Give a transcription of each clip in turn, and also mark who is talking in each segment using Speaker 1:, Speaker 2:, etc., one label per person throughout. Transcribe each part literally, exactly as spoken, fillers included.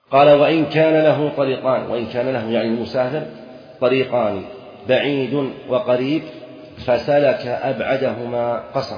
Speaker 1: قال وإن كان له طريقان، وإن كان له يعني المسافر طريقان بعيد وقريب فسلك أبعدهما قصر.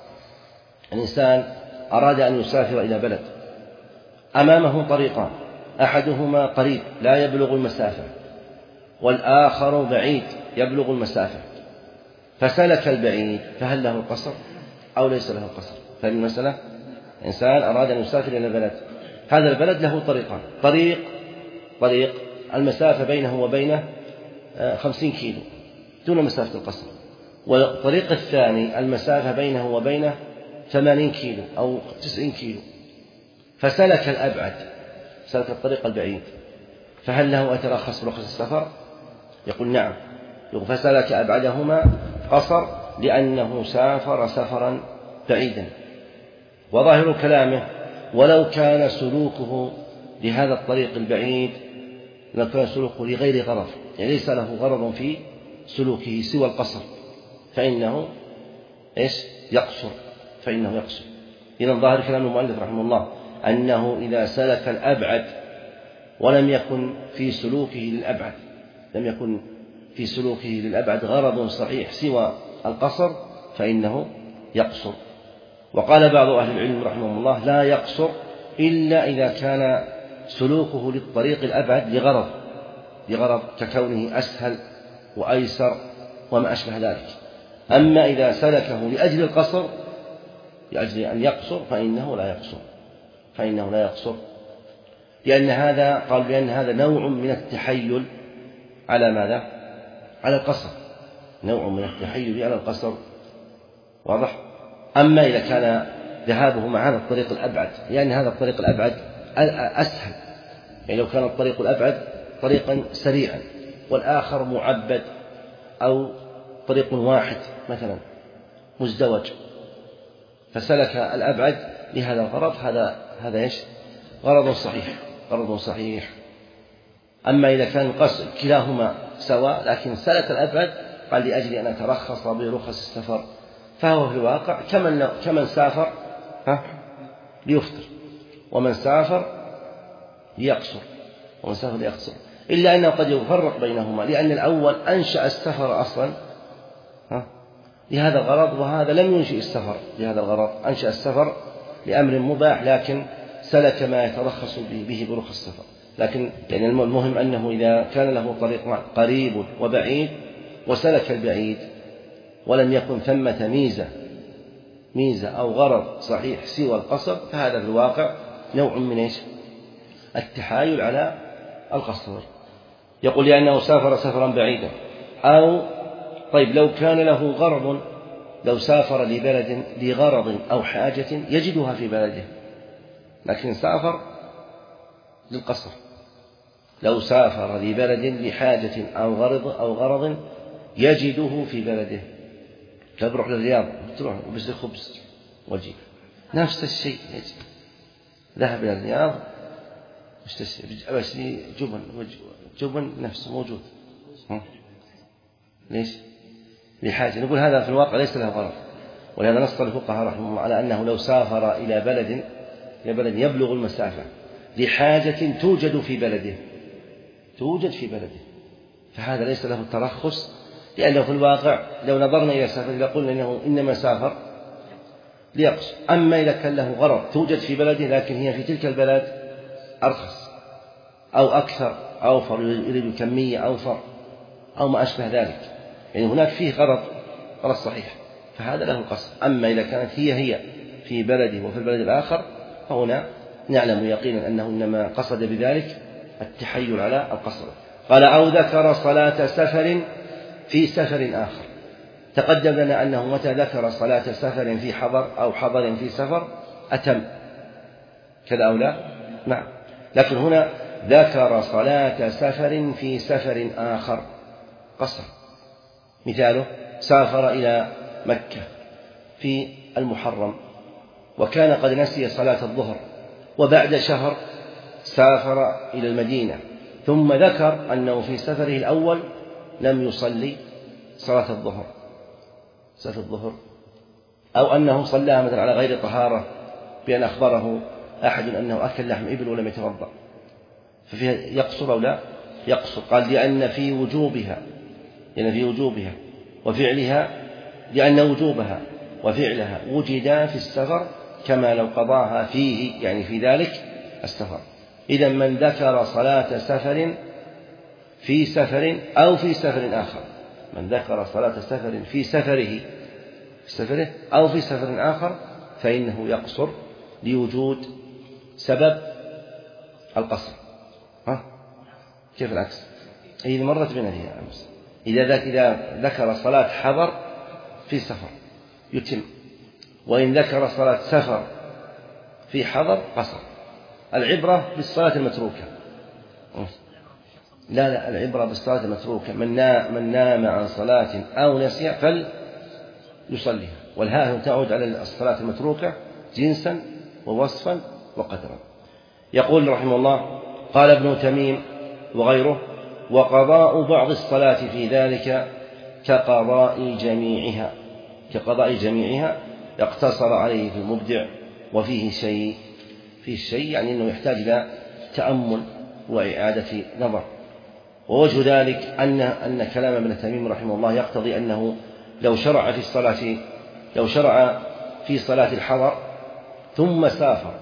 Speaker 1: الإنسان أراد أن يسافر إلى بلد، أمامه طريقان، أحدهما قريب لا يبلغ المسافة والآخر بعيد يبلغ المسافة، فسلك البعيد، فهل له القصر أو ليس له القصر؟ فالمسألة إنسان أراد أن يسافر إلى بلد، هذا البلد له طريقان، طريق طريق المسافة بينه وبينه خمسين كيلو دون مسافة القصر، والطريق الثاني المسافة بينه وبينه ثمانين كيلو أو تسعين كيلو، فسلك الأبعد، سلك الطريق البعيد، فهل له أترخص برخص السفر؟ يقول نعم، يقول فسلك أبعدهما قصر لأنه سافر سفرا بعيدا. وظاهر كلامه ولو كان سلوكه لهذا الطريق البعيد لو كان سلوكه لغير غرض، يعني ليس له غرض في سلوكه سوى القصر، فإنه إيش؟ يقصر، فإنه يقصر. إذن ظاهر كلام المؤلف رحمه الله أنه إذا سلك الأبعد ولم يكن في سلوكه للأبعد لم يكن في سلوكه للأبعد غرض صحيح سوى القصر فإنه يقصر. وقال بعض أهل العلم رحمه الله لا يقصر إلا إذا كان سلوكه للطريق الأبعد لغرض لغرض ككونه أسهل وأيسر وما أشبه ذلك. أما إذا سلكه لأجل القصر لأجل أن يقصر فإنه لا يقصر فإنه لا يقصر لأن هذا قال لأن هذا نوع من التحيل على ماذا؟ على القصر، نوع من التحيل على القصر، واضح؟ أما إذا كان ذهابه مع هذا الطريق الأبعد لأن هذا الطريق الأبعد أسهل، يعني لو كان الطريق الأبعد طريقا سريعا والآخر معبد أو طريق واحد مثلا مزدوج فسلك الأبعد لهذا الغرض، هذا هذا إيش؟ غرض صحيح غرض صحيح. أما إذا كان القصد كلاهما سواء لكن سلك الأبعد قال لأجل أن أترخص برخص السفر، فهو في الواقع كمن كمن سافر ها ليفطر ومن سافر ليقصر ومن سافر ليقصر، إلا أنه قد يفرق بينهما لأن الأول أنشأ السفر أصلا ها لهذا الغرض، وهذا لم ينشئ السفر لهذا الغرض، أنشأ السفر لأمر مباح لكن سلك ما يترخص به برخص السفر. لكن يعني المهم أنه إذا كان له طريق قريب وبعيد وسلك البعيد ولم يكن ثمة ميزة ميزة أو غرض صحيح سوى القصر، فهذا في الواقع نوع من إيش؟ التحايل على القصر. يقول لأنه سافر سفرا بعيدا. أو طيب لو كان له غرض، لو سافر لبلد لغرض أو حاجة يجدها في بلده لكن سافر للقصر، لو سافر لبلد لحاجة أو غرض أو غرض يجده في بلده، تروح للرياض تروح وبشتري خبز وجيب نفس الشيء، يجي ذهب إلى الرياض بشتري جبن جبن نفسه موجود، ليش؟ لحاجة. نقول هذا في الواقع ليس له غرض، ولهذا نص الفقهاء رحمه الله على أنه لو سافر إلى بلد إلى بلد يبلغ المسافة لحاجة توجد في بلده توجد في بلده فهذا ليس له الترخص، لأنه في الواقع لو نظرنا إلى سفر لقلنا إنه إنما سافر ليقصر. أما إذا كان له غرض توجد في بلده لكن هي في تلك البلد أرخص أو أكثر أوفر، يريد كمية أوفر أو ما أشبه ذلك، يعني هناك فيه غرض غرض صحيح فهذا له القصر. أما إذا كانت هي هي في بلده وفي البلد الآخر فهنا نعلم يقينا أنه إنما قصد بذلك التحيل على القصر. قال أو ذكر صلاة سفر في سفر آخر. تقدم لنا أنه متى ذكر صلاة سفر في حضر أو حضر في سفر أتم كذا أو لا؟ نعم. لكن هنا ذكر صلاة سفر في سفر آخر قصر. مثاله سافر إلى مكة في المحرم وكان قد نسي صلاة الظهر، وبعد شهر سافر إلى المدينة ثم ذكر أنه في سفره الأول لم يصلي صلاة الظهر صلاة الظهر أو أنه صلاها مثلا على غير طهارة بأن أخبره أحد أنه أكل لحم إبل ولم يتوضأ، ففيها يقصر أو لا يقصر. قال لأن في وجوبها لأن في وجوبها وفعلها لأن وجوبها وفعلها وجدا في السفر كما لو قضاها فيه، يعني في ذلك السفر. إذا من ذكر صلاة سفر في سفر أو في سفر آخر، من ذكر صلاة سفر في سفره في سفره أو في سفر آخر فإنه يقصر لوجود سبب القصر. ها؟ كيف العكس؟ إذا مرت بنا فيها أمس. إذا إذا ذكر صلاة حضر في سفر يتم، وإن ذكر صلاة سفر في حضر قصر. العبرة بالصلاة المتروكة. لا لا العبرة بالصلاة المتروكة. من نام, من نام عن صلاة أو نسي فليصليها، والهاء تعود على الصلاة المتروكة جنسا ووصفا وقدرا. يقول رحمه الله: قال ابن تميم وغيره: وقضاء بعض الصلاة في ذلك كقضاء جميعها كقضاء جميعها يقتصر عليه في المبدع، وفيه شيء فيه شيء يعني أنه يحتاج إلى تأمل وإعادة نظر. ووجه ذلك أن أن كلام ابن تميم رحمه الله يقتضي أنه لو شرع في الصلاة لو شرع في صلاة الحضر ثم سافر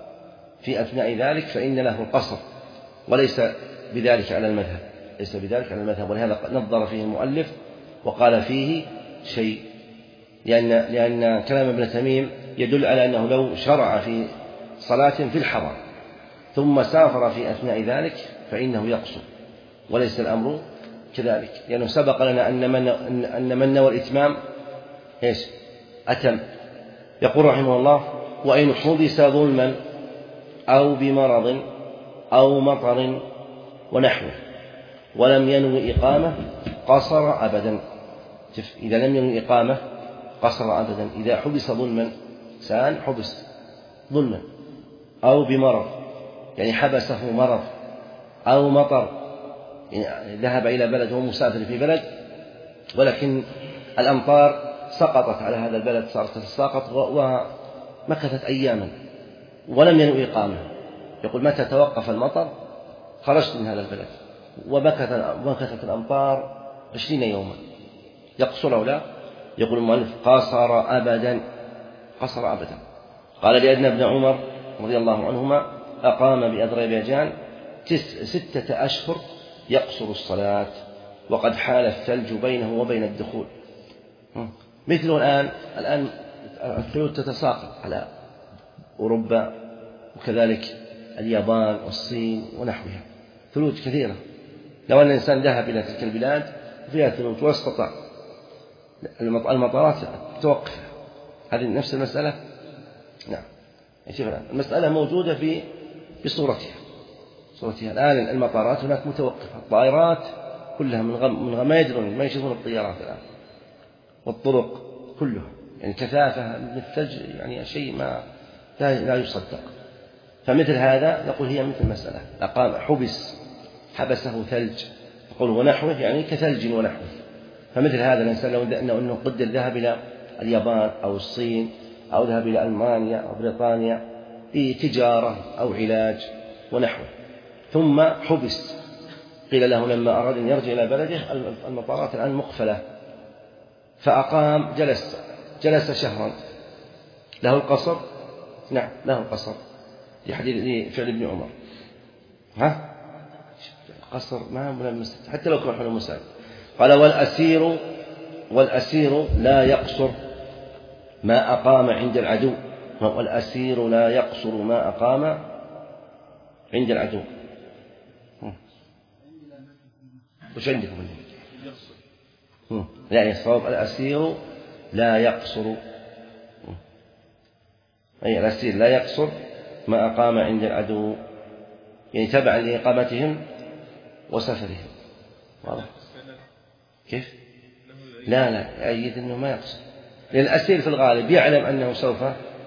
Speaker 1: في أثناء ذلك فإن له القصر، وليس بذلك على المذهب ليس بذلك على المذهب ولهذا نظر فيه المؤلف وقال فيه شيء، لأن لأن كلام ابن تميم يدل على أنه لو شرع في صلاة في الحضر ثم سافر في أثناء ذلك فإنه يقصر، وليس الأمر كذلك، لأنه يعني سبق لنا أن من أن من نوى الإتمام إيش أتم. يقول رحمه الله: وإن حبس ظلما أو بمرض أو مطر ونحوه ولم ينوي إقامة قصر أبدا. إذا لم ينوي إقامة قصر أبدا. إذا حبس ظلما سان حبس ظلما أو بمرض يعني حبسه مرض أو مطر يعني ذهب إلى بلد وهو مسافر في بلد ولكن الأمطار سقطت على هذا البلد صارت تتساقط ومكثت أياما ولم ينوي إقامة، يقول متى توقف المطر خرجت من هذا البلد ومكثت الأمطار عشرين يوما يقصر أو لا؟ يقول المؤلف: قصر أبدا قصر أبدا. قال لأن ابن عمر رضي الله عنهما أقام بأذربيجان ستة أشهر يقصر الصلاة وقد حال الثلج بينه وبين الدخول. مثل الآن الآن الثلوج تتساقط على أوروبا وكذلك اليابان والصين ونحوها، ثلوج كثيرة. لو أن الإنسان ذهب إلى تلك البلاد فيها ثلوج واستطاع المطارات توقف، هذه نفس المسألة. نعم المسألة موجودة في بصورتها صورتها الآن. المطارات هناك متوقفة، الطائرات كلها من غم من غم ما يدرون ما يشوفون الطيارات الآن، والطرق كلها يعني كثافة من الثلج يعني شيء ما لا يصدق. فمثل هذا يقول هي مثل مسألة أقام حبس حبسه ثلج يقول ونحوه يعني كثلج ونحوه. فمثل هذا الإنسان لو أنه قدر ذهب إلى اليابان أو الصين أو ذهب إلى ألمانيا أو بريطانيا لتجارة أو علاج ونحوه ثم حبس، قيل له لما أراد أن يرجع إلى بلده المطارات الآن مقفلة فأقام جلس جلس شهرا له القصر. نعم له القصر لحديث فعل ابن عمر. ها قصر ما ملمس حتى لو كان حول مساعد. قال: والأسير والأسير لا يقصر ما أقام عند العدو. والأسير لا يقصر ما أقام عند العدو. وش عندكم؟ لا الصواب الأسير لا يقصر، أي الأسير لا يقصر ما أقام عند العدو يعني تبعا لإقامتهم وسفرهم. واضح كيف؟ لا لا أيد أنه ما يقصر، لأن الأسير في الغالب يعلم أنه سوف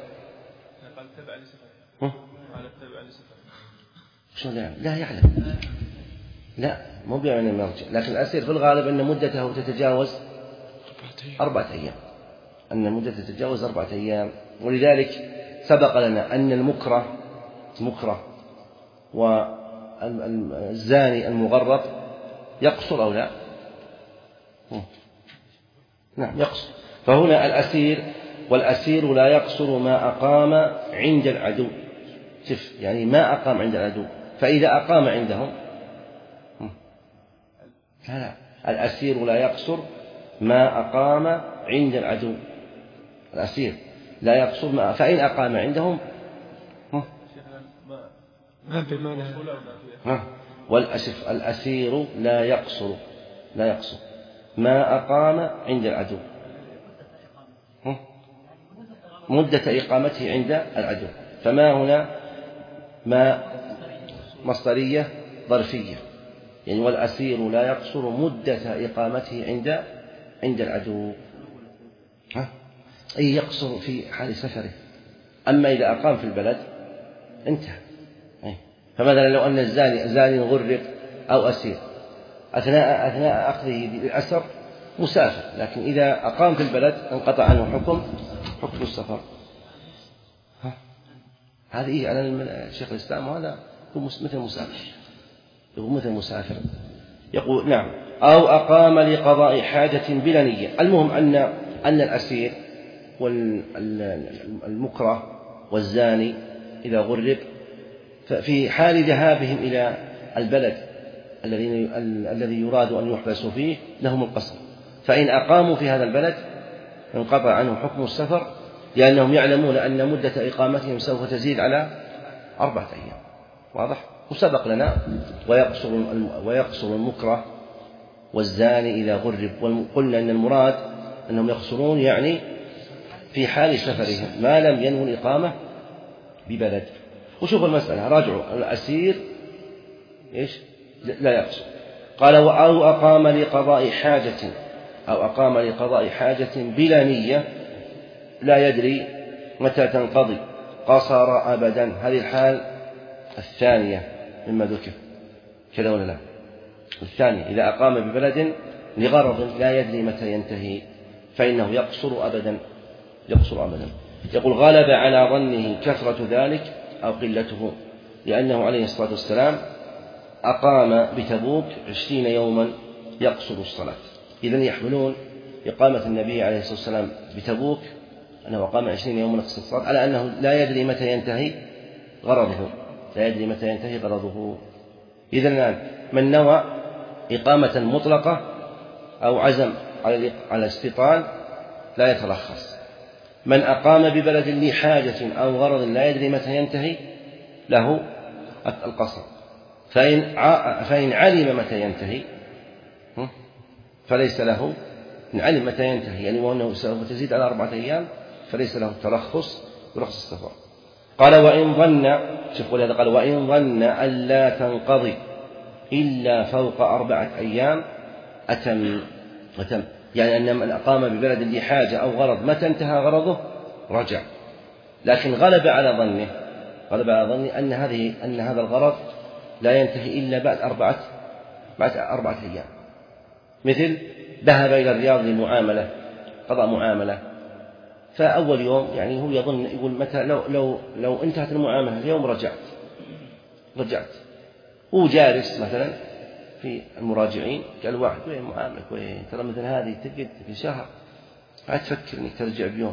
Speaker 1: شو لا لا يعلم لا مو بيعلم أنه يرجع، لكن الأسير في الغالب أن مدته تتجاوز أربعة أيام أن مدته تتجاوز أربعة أيام. ولذلك سبق لنا أن المكره مكره الزاني المغرب يقصر أو لا؟ نعم يقصر. فهنا الأسير، والأسير لا يقصر ما أقام عند العدو. شوف يعني ما أقام عند العدو، فإذا أقام عندهم لا لا الأسير لا يقصر ما أقام عند العدو. الأسير لا يقصر ما، فإن أقام عندهم
Speaker 2: ما بمعنى
Speaker 1: والأسف الأسير لا يقصر لا يقصر ما أقام عند العدو، مدة إقامته عند العدو. فما هنا ما مصدرية ظرفية، يعني والأسير لا يقصر مدة إقامته عند عند العدو، ها أي يقصر في حال سفره. أما إذا أقام في البلد انتهى. فمثلا لو أن الزاني زاني غرق أو أسير أثناء أثناء أخذه للأسر مسافر، لكن إذا أقام في البلد انقطع عنه حكم حكم السفر. ها هذه على شيخ الإسلام، وهذا هو مثل مسافر، يقول مثل مسافر. يقول نعم أو أقام لقضاء حاجة بلا نية. المهم أن أن الأسير والمكره والزاني إذا غرق ففي حال ذهابهم إلى البلد الذي الذي يراد أن يحبسوا فيه لهم القصر، فإن أقاموا في هذا البلد انقطع عنهم حكم السفر، لأنهم يعلمون أن مدة إقامتهم سوف تزيد على أربعة أيام. واضح؟ وسبق لنا ويقصر ويقصر المكره والزاني إذا غرب، وقلنا أن المراد أنهم يقصرون يعني في حال سفرهم ما لم ينووا الإقامة ببلد. وشوف المسألة راجعوا الأسير إيش لا يقصر. قال أو أقام لقضاء حاجة أو أقام لقضاء حاجة بلا نية لا يدري متى تنقضي قصر أبدا. هذه الحال الثانية مما ذكر كذا ولا لا؟ الثانية إذا أقام ببلد لغرض لا يدري متى ينتهي فإنه يقصر أبدا يقصر أبدا. يقول غلب على ظنه كثرة ذلك أو قلته، لأنه عليه الصلاة والسلام أقام بتبوك عشرين يوما يقصر الصلاة. إذن يحملون إقامة النبي عليه الصلاة والسلام بتبوك أنه أقام عشرين يوما يقصر الصلاة على أنه لا يدري متى ينتهي غرضه لا يدري متى ينتهي غرضه. إذن الآن من نوى إقامة مطلقة أو عزم على الاستيطان لا يترخص. من أقام ببلد لحاجة أو غرض لا يدري متى ينتهي له القصر، فإن فإن علم متى ينتهي فليس له، إن علم متى ينتهي يعني وأنه سوف تزيد على أربعة أيام فليس له الترخص برخص السفر. قال وإن ظن، شوفوا هذا قال وإن ظن ألا تنقضي إلا فوق أربعة أيام أتم أتم يعني أن من أقام ببلد لحاجة أو غرض متى انتهى غرضه رجع، لكن غلب على ظنه غلب على ظنه أن هذه أن هذا الغرض لا ينتهي إلا بعد أربعة بعد أربعة أيام. مثل ذهب إلى الرياض لمعاملة قضاء معاملة، فأول يوم يعني هو يظن يقول متى لو لو لو انتهت المعاملة اليوم رجعت رجعت هو جالس مثلا في المراجعين قال واحد وين معاملك وين ترى مثل هذه تجد في شهر لا تفكر انك ترجع بيوم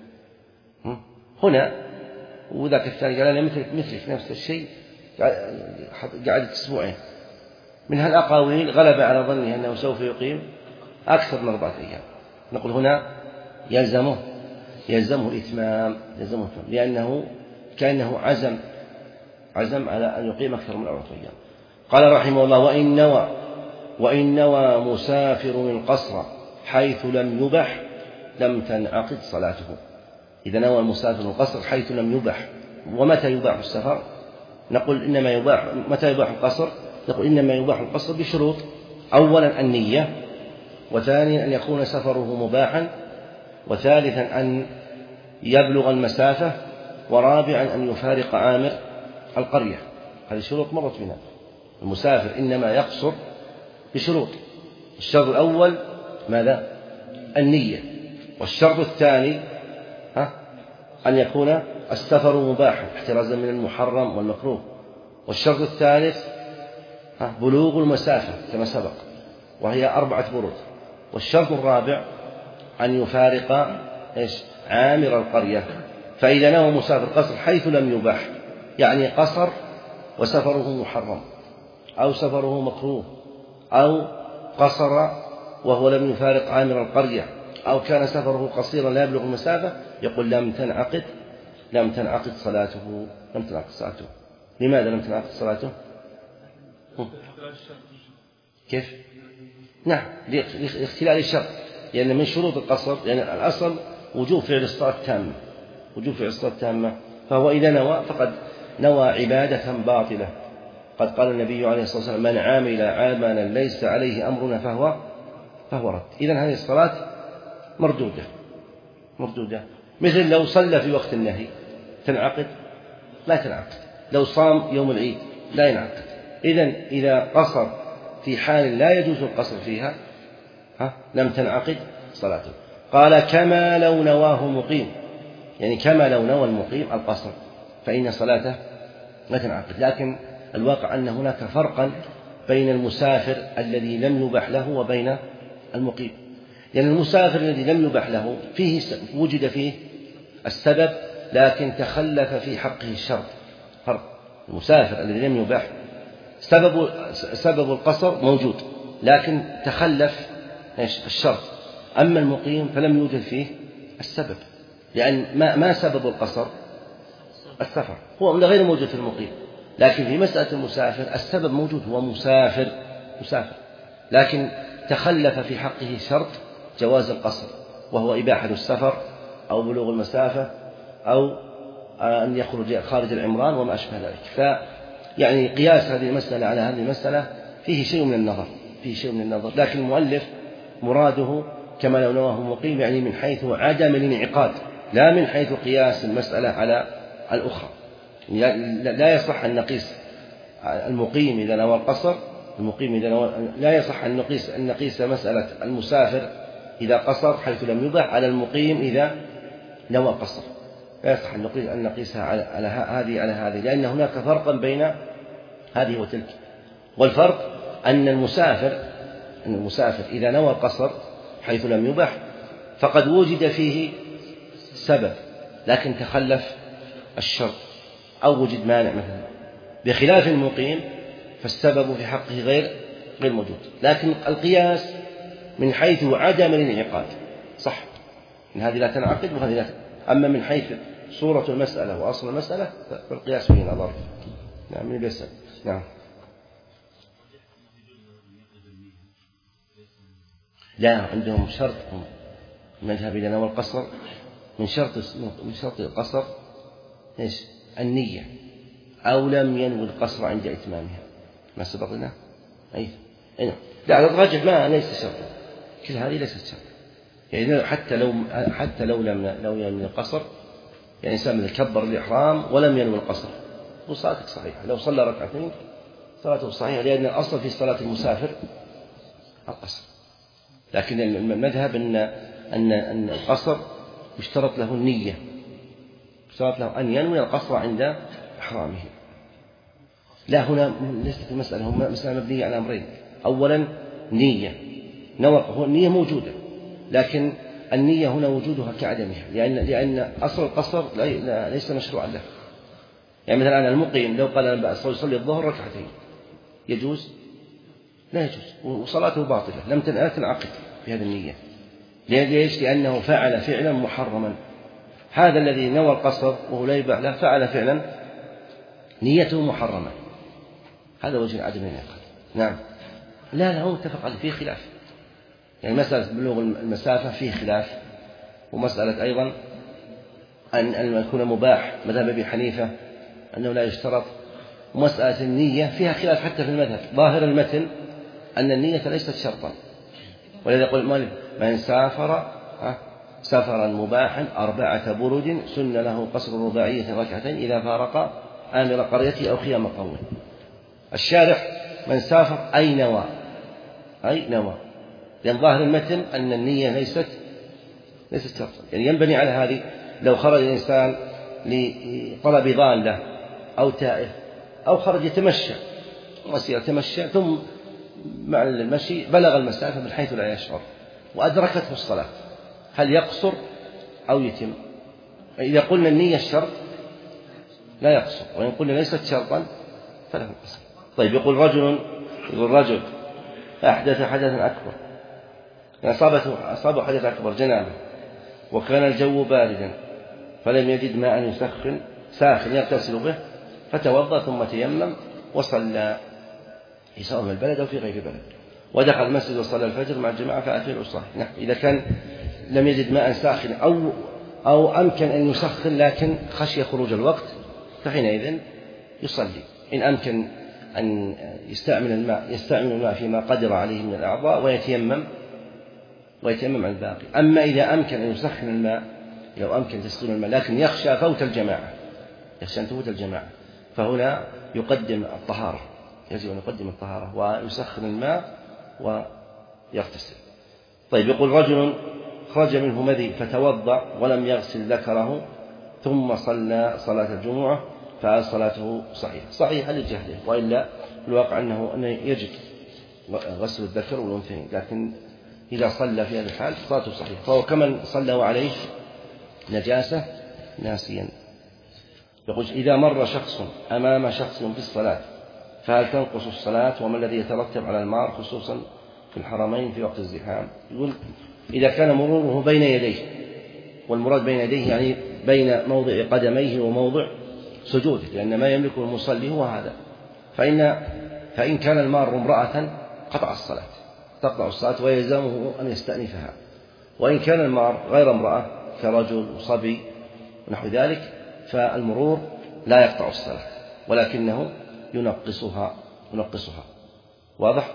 Speaker 1: هنا، وذاك الثاني قال انا مثلك مثلك نفس الشيء قعدت اسبوعين. من هالاقاويل غلب على ظنه انه سوف يقيم اكثر من اربعه ايام، نقول هنا يلزمه يلزمه الاتمام يلزمه الاتمام لانه كانه عزم عزم على ان يقيم اكثر من اربعه ايام. قال رحمه الله وإن نوى وإن نوى مسافر القصر حيث لم يبح لم تنعقد صلاته. إذا نوى المسافر القصر حيث لم يبح، ومتى يباح السفر؟ نقول إنما يباح متى يباح القصر؟ نقول إنما يباح القصر بشروط: أولا النية، وثانيا أن يكون سفره مباحا، وثالثا أن يبلغ المسافة، ورابعا أن يفارق عامر القرية. هذه شروط مرت بنا. المسافر إنما يقصر بشروط: الشرط الأول ماذا؟ النية، والشرط الثاني ها أن يكون السفر مباحا احترازا من المحرم والمكروه، والشرط الثالث بلوغ المسافة كما سبق وهي أربعة برود. والشرط الرابع أن يفارق إيش عامر القرية. فإذا نوى مسافر قصر حيث لم يباح، يعني قصر وسفره محرم أو سفره مكروه أو قصر وهو لم يفارق عامر القرية أو كان سفره قصيرا لا يبلغ المسافة، يقول لم تنعقد لم تنعقد صلاته لم تنعقد صلاته. لماذا لم تنعقد صلاته؟ كيف؟ نعم لاختلال الشرط، لأن يعني من شروط القصر يعني الأصل وجوب فعل الصلاة التامة وجوب فعل الصلاة التامة، فهو إذا نوى فقد نوى عبادة باطلة. قد قال النبي عليه الصلاة والسلام من عامل عملا ليس عليه أمرنا فهو فهو رد. إذن هذه الصلاة مردودة مردودة. مثل لو صلى في وقت النهي تنعقد؟ لا تنعقد. لو صام يوم العيد لا ينعقد. إذن إذا قصر في حال لا يجوز القصر فيها ها لم تنعقد صلاته. قال كما لو نواه مقيم، يعني كما لو نوى المقيم القصر فإن صلاته لا تنعقد. لكن الواقع أن هناك فرقا بين المسافر الذي لم يبح له وبين المقيم، لأن يعني المسافر الذي لم يبح له فيه وجد فيه السبب لكن تخلف في حقه الشرط. فرق المسافر الذي لم يبح سبب سبب القصر موجود لكن تخلف الشرط. أما المقيم فلم يوجد فيه السبب، لأن ما ما سبب القصر؟ السفر، هو غير موجود في المقيم. لكن في مسألة المسافر السبب موجود، هو مسافر مسافر لكن تخلف في حقه شرط جواز القصر، وهو إباحة السفر أو بلوغ المسافة أو أن يخرج خارج العمران وما أشبه ذلك. فيعني قياس هذه المسألة على هذه المسألة فيه شيء من النظر فيه شيء من النظر لكن المؤلف مراده كما لو نواه مقيم، يعني من حيث عدم الانعقاد لا من حيث قياس المسألة على الأخرى. لا يصح أن نقيس المقيم إذا نوى القصر المقيم إذا نوى لا يصح أن نقيس أن نقيس مسألة المسافر إذا قصر حيث لم يبح على المقيم إذا نوى القصر. لا يصح أن نقيس أن نقيسها على على هذه على هذه، لأن هناك فرقا بين هذه وتلك. والفرق أن المسافر أن المسافر إذا نوى القصر حيث لم يبح فقد وجد فيه سبب لكن تخلف الشرط أو وجد مانع مثلا، بخلاف المقيم فالسبب في حقه غير غير موجود. لكن القياس من حيث عدم الانعقاد صح، إن هذه لا تنعقد وهذه لا تنعقد. أما من حيث صورة المسألة وأصل المسألة فالقياس فيه نظر. نعم من بيسأل. نعم لا عندهم شرط المذهب إذا نوى القصر من شرط من شرط القصر إيش؟ النية، أو لم ينوي القصر عند إتمامها. ما سبق لنا؟ أي أي لا الراجح ما ليس شرطا، كل هذه ليست شرطا. يعني حتى لو حتى لو لم لو ينوي القصر، يعني إنسان كبر الإحرام ولم ينوي القصر وصلاتك صحيحة. لو صلى ركعتين صلاته صحيحة، لأن الأصل في صلاة المسافر القصر. لكن المذهب أن أن أن القصر يشترط له النية، يشترط له أن ينوي القصر عند إحرامه. لا هنا ليست المسألة، هم مسألة مبنية على أمرين. أولا نية، نوى هو النية موجودة لكن النية هنا وجودها كعدمها، لأن لأن أصل القصر ليس مشروعا له. يعني مثلا الآن المقيم لو قال أنا أصلي الظهر ركعتين يجوز؟ لا يجوز، وصلاته باطلة لم تنعقد بهذه النية. ليش؟ لأنه فعل فعلا محرما. هذا الذي نوى القصر وهو لا يباح له فعل فعلا نيته محرمة، هذا وجه عدم الانعقاد. نعم لا لا هو متفق عليه، فيه خلاف. يعني مسألة بلوغ المسافة فيه خلاف، ومسألة أيضا أن أن يكون مباح مذهب أبي حنيفة أنه لا يشترط، ومسألة النية فيها خلاف حتى في المذهب. ظاهر المتن أن النية ليست شرطا، ولذا يقول المؤلف من سافر سفرا مباحا أربعة برد سن له قصر رباعية ركعتين إذا فارق آمر قريته أو خيام قومه. الشارح من سافر أي نوى أي نوى، لأن ظاهر المتن أن النية ليست ليست شرطا. يعني ينبني على هذه لو خرج الإنسان لطلب ضالة أو تائه أو خرج يتمشى مسيرة تمشى ثم مع المشي بلغ المسافة من حيث لا يشعر وأدركته الصلاة، هل يقصر أو يتم؟ إذا قلنا النية الشرط لا يقصر، وإن قلنا ليست شرطا فله القصر. طيب يقول رجل يقول رجل أحدث حدثا أكبر، أصابته أصابه حدث أكبر جنابه، وكان الجو باردا فلم يجد ماء يسخن ساخن يغتسل به، فتوضأ ثم تيمم وصلى في سواء من البلد أو في غير البلد، ودخل المسجد وصلى الفجر مع الجماعة فأتى العصاة. نعم، إذا كان لم يجد ماء ساخن أو أو أمكن أن يسخن لكن خشي خروج الوقت فحينئذ يصلي. إن أمكن أن يستعمل الماء يستعمل الماء فيما قدر عليه من الأعضاء ويتيمم ويتيمم عن الباقي. أما إذا أمكن أن يسخن الماء لو أمكن تسخين الماء لكن يخشى فوت الجماعة يخشى أن تفوت الجماعة فهنا يقدم الطهارة، يجب أن يقدم الطهارة ويسخن الماء ويغتسل. طيب يقول رجل خرج منه مذي فتوضأ ولم يغسل ذكره ثم صلى صلاة الجمعة فهل صلاته صحيحة؟ صحيحة لجهله، وإلا الواقع أنه أنه يجب غسل الذكر والأنثيين، لكن إذا صلى في هذا الحال صلاته صحيحة، فهو كمن صلى وعليه نجاسة ناسيا. يقول إذا مر شخص أمام شخص في الصلاة فهل تنقص الصلاة؟ وما الذي يترتب على المار خصوصا في الحرمين في وقت الزحام؟ يقول إذا كان مروره بين يديه، والمراد بين يديه يعني بين موضع قدميه وموضع سجوده، لأن ما يملكه المصلي هو هذا، فإن فإن كان المار امرأة قطع الصلاة تقطع الصلاة ويلزمه أن يستأنفها، وإن كان المار غير امرأة كرجل وصبي ونحو ذلك فالمرور لا يقطع الصلاة ولكنه ينقصها ينقصها واضح.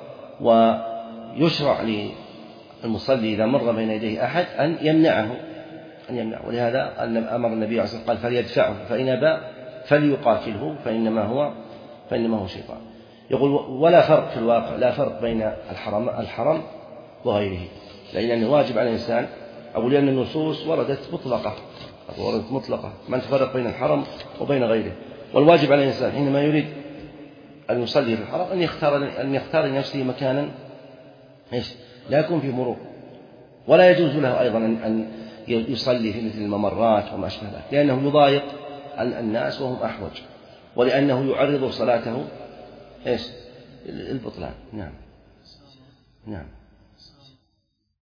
Speaker 1: ويشرع للمصلي إذا مر بين يديه أحد أن يمنعه أن يمنعه ولهذا أمر النبي عليه الصلاة والسلام قال فليدفعه فإن أبى فليقاتله فإنما هو فإنما هو شيطان. يقول ولا فرق في الواقع، لا فرق بين الحرم الحرم وغيره، لأنه واجب على الإنسان أقول لأن النصوص وردت مطلقة وردت مطلقة ما تفرق بين الحرم وبين غيره، والواجب على الإنسان حينما يريد أن يصلي في الحرم أن يختار أن يختار لنفسه مكانا إيش لا يكون فيه مرور، ولا يجوز له أيضا أن يصلي في مثل الممرات وما أشبه ذلك، لأنه يضايق الناس وهم أحوج، ولأنه يعرض صلاته إيش البطلان. نعم نعم.